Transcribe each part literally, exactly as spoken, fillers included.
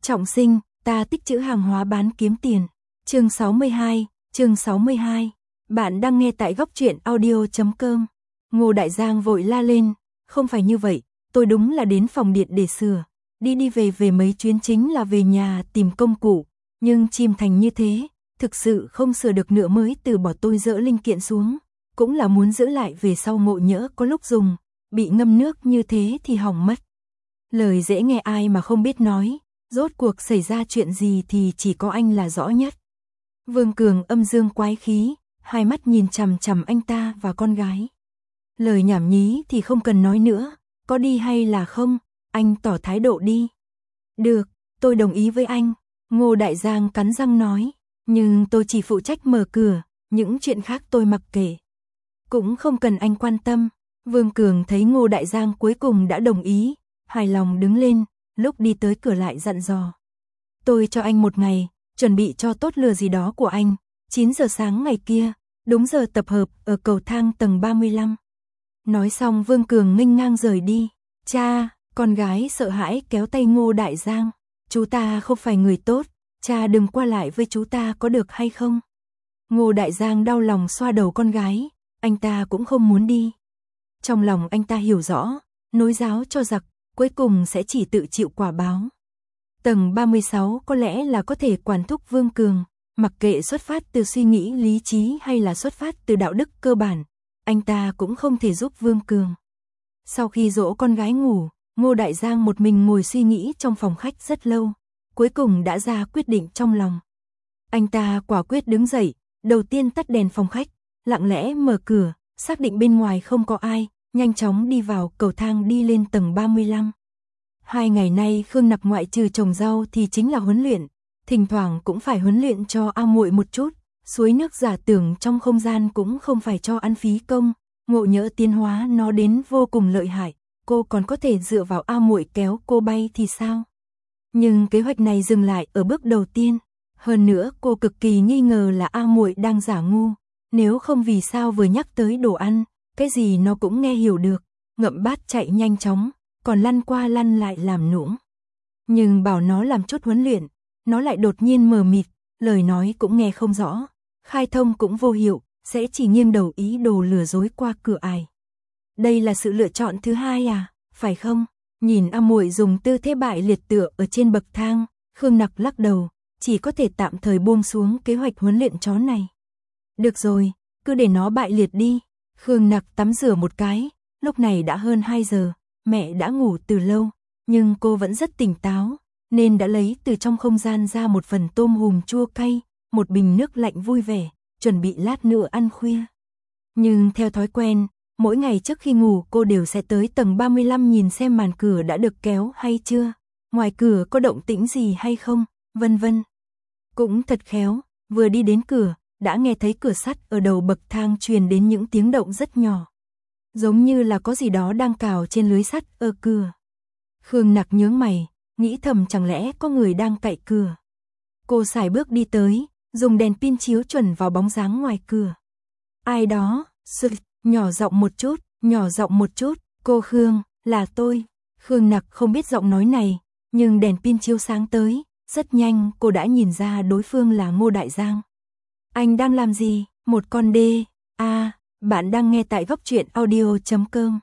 Trọng sinh, ta tích trữ hàng hóa bán kiếm tiền. Chương sáu mươi hai, chương sáu mươi hai. Bạn đang nghe tại góc truyện audio chấm com. Ngô Đại Giang vội la lên, không phải như vậy, tôi đúng là đến phòng điện để sửa. Đi đi về về mấy chuyến chính là về nhà tìm công cụ, nhưng chìm thành như thế, thực sự không sửa được nữa mới từ bỏ tôi dỡ linh kiện xuống. Cũng là muốn giữ lại về sau ngộ nhỡ có lúc dùng, bị ngâm nước như thế thì hỏng mất. Lời dễ nghe ai mà không biết nói, rốt cuộc xảy ra chuyện gì thì chỉ có anh là rõ nhất. Vương Cường âm dương quái khí, hai mắt nhìn chằm chằm anh ta và con gái. Lời nhảm nhí thì không cần nói nữa, có đi hay là không, anh tỏ thái độ đi. Được, tôi đồng ý với anh, Ngô Đại Giang cắn răng nói, nhưng tôi chỉ phụ trách mở cửa, những chuyện khác tôi mặc kệ. Cũng không cần anh quan tâm. Vương Cường thấy Ngô Đại Giang cuối cùng đã đồng ý, hài lòng đứng lên, lúc đi tới cửa lại dặn dò. Tôi cho anh một ngày, chuẩn bị cho tốt lừa gì đó của anh, chín giờ sáng ngày kia, đúng giờ tập hợp ở cầu thang tầng ba mươi lăm. Nói xong Vương Cường nghênh ngang rời đi. Cha, con gái sợ hãi kéo tay Ngô Đại Giang. Chú ta không phải người tốt, cha đừng qua lại với chú ta có được hay không? Ngô Đại Giang đau lòng xoa đầu con gái, anh ta cũng không muốn đi. Trong lòng anh ta hiểu rõ, nối giáo cho giặc, cuối cùng sẽ chỉ tự chịu quả báo. Tầng ba mươi sáu có lẽ là có thể quản thúc Vương Cường, mặc kệ xuất phát từ suy nghĩ lý trí hay là xuất phát từ đạo đức cơ bản, anh ta cũng không thể giúp Vương Cường. Sau khi dỗ con gái ngủ, Ngô Đại Giang một mình ngồi suy nghĩ trong phòng khách rất lâu, cuối cùng đã ra quyết định trong lòng. Anh ta quả quyết đứng dậy, đầu tiên tắt đèn phòng khách, lặng lẽ mở cửa, xác định bên ngoài không có ai, nhanh chóng đi vào cầu thang đi lên tầng ba mươi lăm. Hai ngày nay Khương Nặc ngoại trừ trồng rau thì chính là huấn luyện, thỉnh thoảng cũng phải huấn luyện cho A Muội một chút, suối nước giả tưởng trong không gian cũng không phải cho ăn phí công, ngộ nhỡ tiến hóa nó đến vô cùng lợi hại, cô còn có thể dựa vào A Muội kéo cô bay thì sao? Nhưng kế hoạch này dừng lại ở bước đầu tiên, hơn nữa cô cực kỳ nghi ngờ là A Muội đang giả ngu, nếu không vì sao vừa nhắc tới đồ ăn, cái gì nó cũng nghe hiểu được, ngậm bát chạy nhanh chóng, còn lăn qua lăn lại làm nũng. Nhưng bảo nó làm chút huấn luyện, nó lại đột nhiên mờ mịt, lời nói cũng nghe không rõ, khai thông cũng vô hiệu, sẽ chỉ nghiêng đầu ý đồ lừa dối qua cửa ải. Đây là sự lựa chọn thứ hai à, phải không? Nhìn A Muội dùng tư thế bại liệt tựa ở trên bậc thang, Khương Nặc lắc đầu, chỉ có thể tạm thời buông xuống kế hoạch huấn luyện chó này. Được rồi, cứ để nó bại liệt đi. Khương Nặc tắm rửa một cái, lúc này đã hơn hai giờ, mẹ đã ngủ từ lâu, nhưng cô vẫn rất tỉnh táo, nên đã lấy từ trong không gian ra một phần tôm hùm chua cay, một bình nước lạnh vui vẻ, chuẩn bị lát nữa ăn khuya. Nhưng theo thói quen, mỗi ngày trước khi ngủ cô đều sẽ tới tầng ba mươi lăm nhìn xem màn cửa đã được kéo hay chưa, ngoài cửa có động tĩnh gì hay không, vân vân. Cũng thật khéo, vừa đi đến cửa, đã nghe thấy cửa sắt ở đầu bậc thang truyền đến những tiếng động rất nhỏ. Giống như là có gì đó đang cào trên lưới sắt ở cửa. Khương Nặc nhướng mày, nghĩ thầm chẳng lẽ có người đang cạy cửa. Cô sải bước đi tới, dùng đèn pin chiếu chuẩn vào bóng dáng ngoài cửa. Ai đó, sực, nhỏ giọng một chút, nhỏ giọng một chút, cô Khương, là tôi. Khương Nặc không biết giọng nói này, nhưng đèn pin chiếu sáng tới, rất nhanh cô đã nhìn ra đối phương là Ngô Đại Giang. Anh đang làm gì? Một con đê. À, bạn đang nghe tại góc truyện audio chấm com.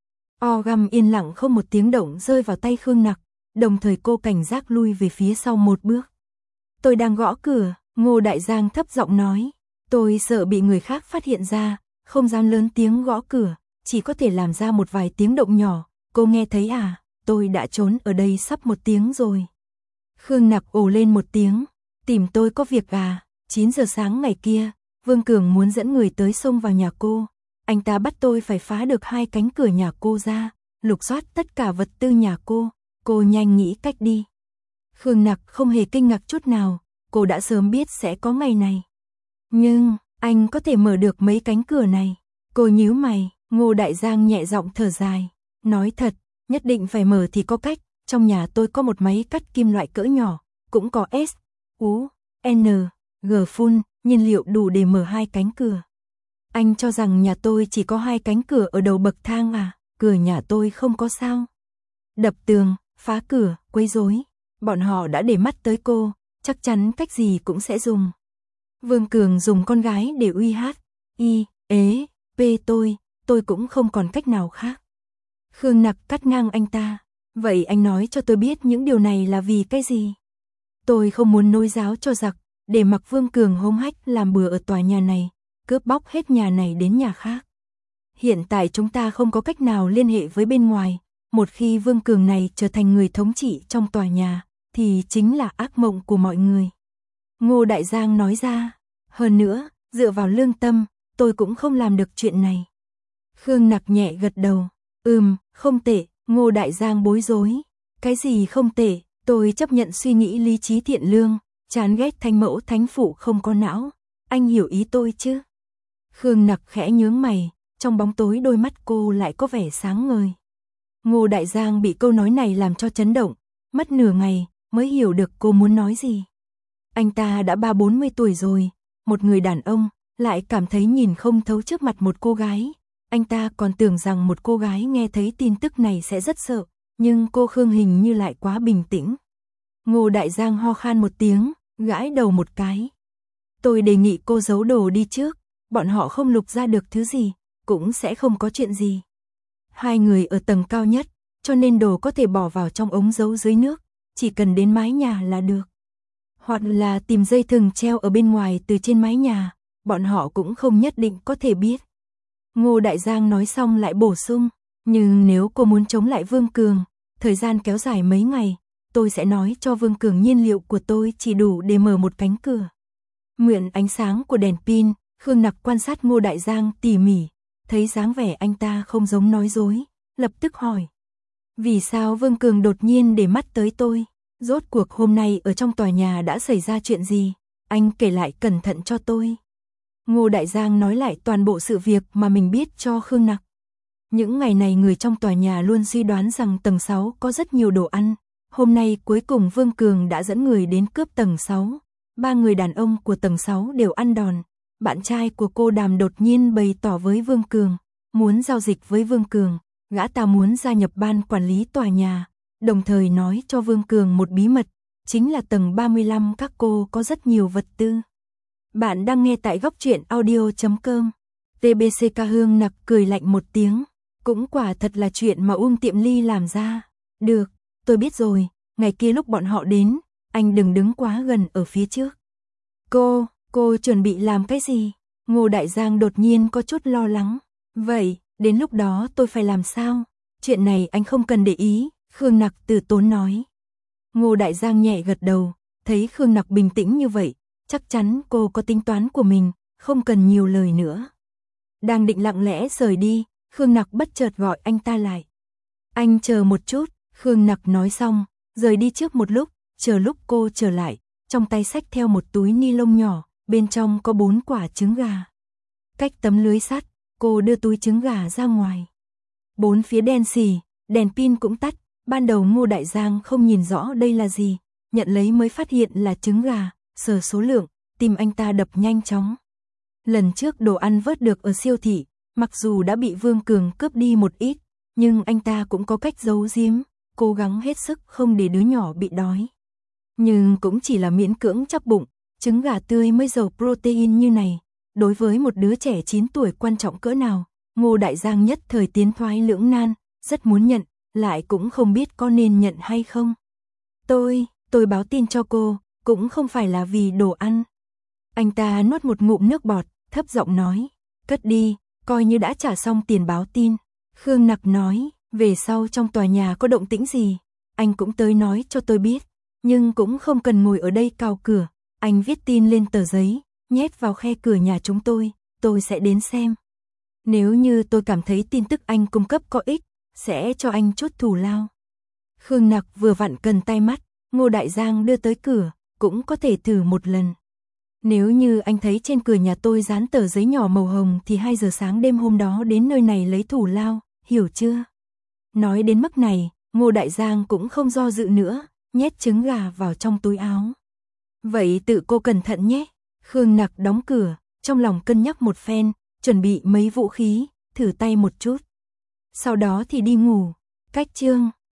Orgam yên lặng không một tiếng động rơi vào tay Khương Nặc, đồng thời cô cảnh giác lui về phía sau một bước. Tôi đang gõ cửa, Ngô Đại Giang thấp giọng nói. Tôi sợ bị người khác phát hiện ra, không dám lớn tiếng gõ cửa, chỉ có thể làm ra một vài tiếng động nhỏ. Cô nghe thấy à? Tôi đã trốn ở đây sắp một tiếng rồi. Khương Nặc ồ lên một tiếng. Tìm tôi có việc à? chín giờ sáng ngày kia, Vương Cường muốn dẫn người tới xông vào nhà cô. Anh ta bắt tôi phải phá được hai cánh cửa nhà cô ra, lục soát tất cả vật tư nhà cô. Cô nhanh nghĩ cách đi. Khương Nặc không hề kinh ngạc chút nào, cô đã sớm biết sẽ có ngày này. Nhưng, anh có thể mở được mấy cánh cửa này. Cô nhíu mày, Ngô Đại Giang nhẹ giọng thở dài. Nói thật, nhất định phải mở thì có cách. Trong nhà tôi có một máy cắt kim loại cỡ nhỏ, cũng có S, U, N, G phun, nhiên liệu đủ để mở hai cánh cửa. Anh cho rằng nhà tôi chỉ có hai cánh cửa ở đầu bậc thang à? Cửa nhà tôi không có sao. Đập tường, phá cửa, quấy rối. Bọn họ đã để mắt tới cô, chắc chắn cách gì cũng sẽ dùng. Vương Cường dùng con gái để uy hát, y, ế, p tôi, tôi cũng không còn cách nào khác. Khương Nặc cắt ngang anh ta, vậy anh nói cho tôi biết những điều này là vì cái gì? Tôi không muốn nối giáo cho giặc, để mặc Vương Cường hống hách làm bừa ở tòa nhà này, cướp bóc hết nhà này đến nhà khác. Hiện tại chúng ta không có cách nào liên hệ với bên ngoài, một khi Vương Cường này trở thành người thống trị trong tòa nhà, thì chính là ác mộng của mọi người. Ngô Đại Giang nói ra, hơn nữa, dựa vào lương tâm, tôi cũng không làm được chuyện này. Khương Nặc nhẹ gật đầu, ừm, không tệ. Ngô Đại Giang bối rối, cái gì không tệ, tôi chấp nhận suy nghĩ lý trí thiện lương, chán ghét thánh mẫu thánh phụ không có não, anh hiểu ý tôi chứ? Khương Nặc khẽ nhướng mày, trong bóng tối đôi mắt cô lại có vẻ sáng ngời. Ngô Đại Giang bị câu nói này làm cho chấn động, mất nửa ngày mới hiểu được cô muốn nói gì. Anh ta đã ba bốn mươi tuổi rồi, một người đàn ông, lại cảm thấy nhìn không thấu trước mặt một cô gái. Anh ta còn tưởng rằng một cô gái nghe thấy tin tức này sẽ rất sợ, nhưng cô Khương hình như lại quá bình tĩnh. Ngô Đại Giang ho khan một tiếng, gãi đầu một cái. Tôi đề nghị cô giấu đồ đi trước, bọn họ không lục ra được thứ gì, cũng sẽ không có chuyện gì. Hai người ở tầng cao nhất, cho nên đồ có thể bỏ vào trong ống giấu dưới nước, chỉ cần đến mái nhà là được. Hoặc là tìm dây thừng treo ở bên ngoài từ trên mái nhà, bọn họ cũng không nhất định có thể biết. Ngô Đại Giang nói xong lại bổ sung, nhưng nếu cô muốn chống lại Vương Cường, thời gian kéo dài mấy ngày, tôi sẽ nói cho Vương Cường nhiên liệu của tôi chỉ đủ để mở một cánh cửa. Mượn ánh sáng của đèn pin, Khương Nặc quan sát Ngô Đại Giang tỉ mỉ, thấy dáng vẻ anh ta không giống nói dối, lập tức hỏi. Vì sao Vương Cường đột nhiên để mắt tới tôi? Rốt cuộc hôm nay ở trong tòa nhà đã xảy ra chuyện gì? Anh kể lại cẩn thận cho tôi. Ngô Đại Giang nói lại toàn bộ sự việc mà mình biết cho Khương Nặc. Những ngày này người trong tòa nhà luôn suy đoán rằng tầng sáu có rất nhiều đồ ăn. Hôm nay cuối cùng Vương Cường đã dẫn người đến cướp tầng sáu. Ba người đàn ông của tầng sáu đều ăn đòn. Bạn trai của cô Đàm đột nhiên bày tỏ với Vương Cường, muốn giao dịch với Vương Cường. Gã ta muốn gia nhập ban quản lý tòa nhà, đồng thời nói cho Vương Cường một bí mật, chính là tầng ba mươi lăm các cô có rất nhiều vật tư. Bạn đang nghe tại góc truyện audio chấm com. tê bê xê ca Hương Nặc cười lạnh một tiếng, cũng quả thật là chuyện mà Uông Tiệm Ly làm ra. Được, tôi biết rồi, ngày kia lúc bọn họ đến, anh đừng đứng quá gần ở phía trước. Cô, cô chuẩn bị làm cái gì? Ngô Đại Giang đột nhiên có chút lo lắng. Vậy, đến lúc đó tôi phải làm sao? Chuyện này anh không cần để ý, Khương Nặc từ tốn nói. Ngô Đại Giang nhẹ gật đầu, thấy Khương Nặc bình tĩnh như vậy, chắc chắn cô có tính toán của mình, không cần nhiều lời nữa. Đang định lặng lẽ rời đi, Khương Nặc bất chợt gọi anh ta lại. Anh chờ một chút, Khương Nặc nói xong, rời đi trước một lúc, chờ lúc cô trở lại, trong tay xách theo một túi ni lông nhỏ, bên trong có bốn quả trứng gà. Cách tấm lưới sắt, cô đưa túi trứng gà ra ngoài. Bốn phía đen xì, đèn pin cũng tắt, ban đầu Ngô Đại Giang không nhìn rõ đây là gì, nhận lấy mới phát hiện là trứng gà, sờ số lượng, tim anh ta đập nhanh chóng. Lần trước đồ ăn vớt được ở siêu thị, mặc dù đã bị Vương Cường cướp đi một ít, nhưng anh ta cũng có cách giấu giếm, cố gắng hết sức không để đứa nhỏ bị đói. Nhưng cũng chỉ là miễn cưỡng chắc bụng, trứng gà tươi mới giàu protein như này, đối với một đứa trẻ chín tuổi quan trọng cỡ nào, Ngô Đại Giang nhất thời tiến thoái lưỡng nan, rất muốn nhận, lại cũng không biết có nên nhận hay không. Tôi, tôi báo tin cho cô, cũng không phải là vì đồ ăn. Anh ta nuốt một ngụm nước bọt, thấp giọng nói, cất đi, coi như đã trả xong tiền báo tin. Khương Nặc nói, về sau trong tòa nhà có động tĩnh gì, anh cũng tới nói cho tôi biết, nhưng cũng không cần ngồi ở đây cào cửa, anh viết tin lên tờ giấy, nhét vào khe cửa nhà chúng tôi, tôi sẽ đến xem. Nếu như tôi cảm thấy tin tức anh cung cấp có ích, sẽ cho anh chút thù lao. Khương Nặc vừa vặn cần tay mắt, Ngô Đại Giang đưa tới cửa, cũng có thể thử một lần. Nếu như anh thấy trên cửa nhà tôi dán tờ giấy nhỏ màu hồng thì hai giờ sáng đêm hôm đó đến nơi này lấy thù lao, hiểu chưa? Nói đến mức này, Ngô Đại Giang cũng không do dự nữa, nhét trứng gà vào trong túi áo. Vậy tự cô cẩn thận nhé. Khương Nặc đóng cửa, trong lòng cân nhắc một phen, chuẩn bị mấy vũ khí, thử tay một chút. Sau đó thì đi ngủ. Cách chương